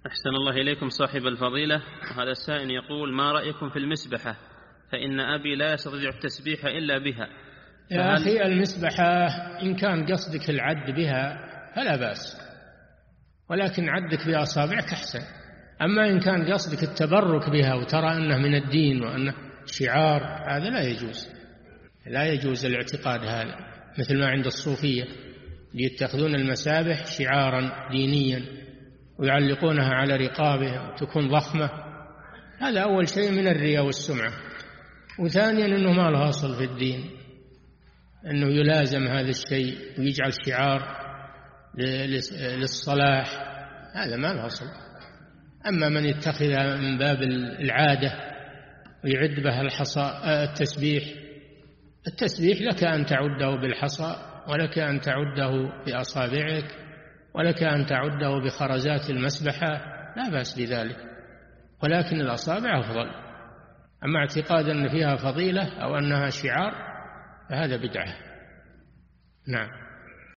أحسن الله إليكم صاحب الفضيلة. هذا السائل يقول: ما رأيكم في المسبحة؟ فإن أبي لا يستطيع التسبيح إلا بها. يا أخي، المسبحة إن كان قصدك العد بها فلا بأس، ولكن عدك بأصابعك أحسن. أما إن كان قصدك التبرك بها وترى أنه من الدين وأنه شعار، هذا لا يجوز، لا يجوز الاعتقاد هذا، مثل ما عند الصوفية يتخذون المسابح شعارا دينيا ويعلقونها على رقابهم وتكون ضخمة. هذا أول شيء من الرياء والسمعة، وثانيا أنه ما له أصل في الدين، أنه يلازم هذا الشيء ويجعل شعار للصلاح، هذا ما له أصل. أما من يتخذها من باب العادة ويعد بها التسبيح لك أن تعده بالحصى، ولك أن تعده بأصابعك، ولك أن تعده بخرزات المسبحة، لا بأس بذلك، ولكن الأصابع أفضل. أما اعتقاد أن فيها فضيلة أو أنها شعار فهذا بدعة. نعم.